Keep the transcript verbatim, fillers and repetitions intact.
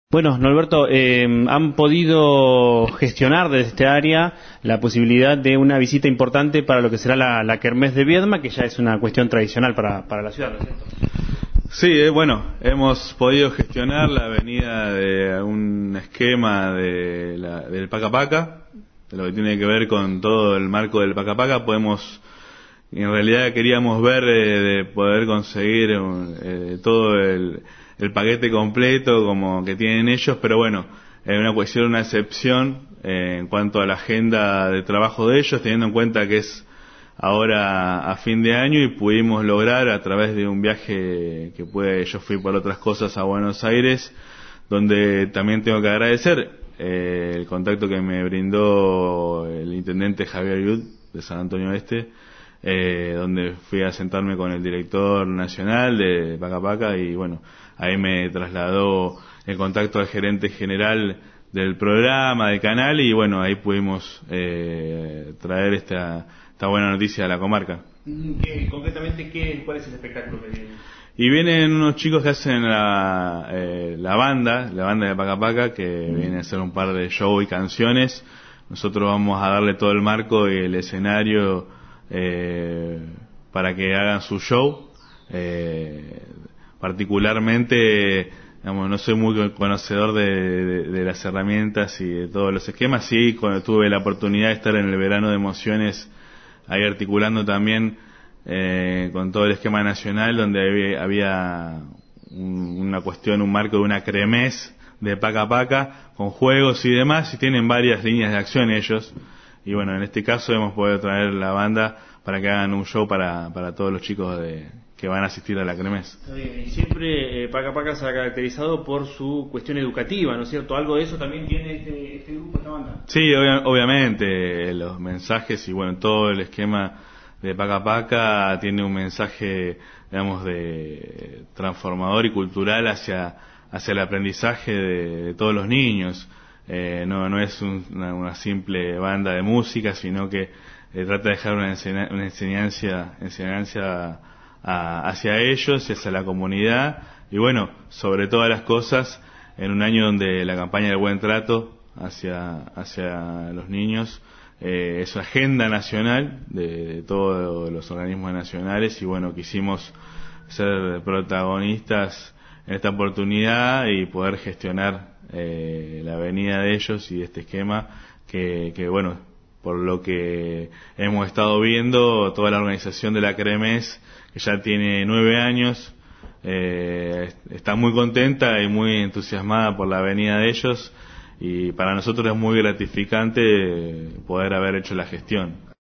Bueno, Norberto, eh, han podido gestionar desde este área la posibilidad de una visita importante para lo que será la, la Kermés de Viedma, que ya es una cuestión tradicional para, para la ciudad, ¿no es cierto? Sí, eh, bueno, hemos podido gestionar la venida de un esquema de la, del Paca Paca, de lo que tiene que ver con todo el marco del Paca Paca. Podemos, en realidad queríamos ver eh, de poder conseguir eh, todo el el paquete completo como que tienen ellos, pero bueno, es una cuestión, una excepción eh, en cuanto a la agenda de trabajo de ellos, teniendo en cuenta que es ahora a fin de año, y pudimos lograr a través de un viaje que pude, yo fui por otras cosas a Buenos Aires, donde también tengo que agradecer eh, el contacto que me brindó el intendente Javier Yud de San Antonio Este, Eh, donde fui a sentarme con el director nacional de Paca Paca, y bueno, ahí me trasladó el contacto al gerente general del programa, del canal, y bueno, ahí pudimos eh, traer esta, esta buena noticia a la comarca. ¿Qué, concretamente, qué, cuál es el espectáculo que viene? Y vienen unos chicos que hacen la, eh, la banda, la banda de Paca Paca, que viene a hacer un par de show y canciones. Nosotros vamos a darle todo el marco y el escenario Eh, para que hagan su show. Eh, particularmente, digamos, no soy muy conocedor de, de, de las herramientas y de todos los esquemas. Sí, cuando tuve la oportunidad de estar en el verano de emociones, ahí articulando también eh, con todo el esquema nacional, donde había, había un, una cuestión, un marco de una kermés de Paca Paca, con juegos y demás, y tienen varias líneas de acción ellos. Y bueno, en este caso hemos podido traer la banda para que hagan un show para, para todos los chicos de, que van a asistir a la kermés. Está bien, y siempre eh, Paca Paca se ha caracterizado por su cuestión educativa, ¿no es cierto? ¿Algo de eso también tiene este, este grupo, esta banda? Sí, obvia, obviamente, los mensajes y bueno, todo el esquema de Paca Paca tiene un mensaje, digamos, de transformador y cultural hacia, hacia el aprendizaje de, de todos los niños. Eh, no, no es un, una, una simple banda de música, sino que eh, trata de dejar una, enseña, una enseñanza, enseñanza a, hacia ellos y hacia la comunidad. Y bueno, sobre todas las cosas, en un año donde la campaña del buen trato hacia, hacia los niños eh, es agenda nacional de, de todos los organismos nacionales, y bueno, quisimos ser protagonistas en esta oportunidad y poder gestionar eh, la venida de ellos y este esquema que, que bueno, por lo que hemos estado viendo, toda la organización de la kermés, que ya tiene nueve años, eh, está muy contenta y muy entusiasmada por la venida de ellos, y para nosotros es muy gratificante poder haber hecho la gestión.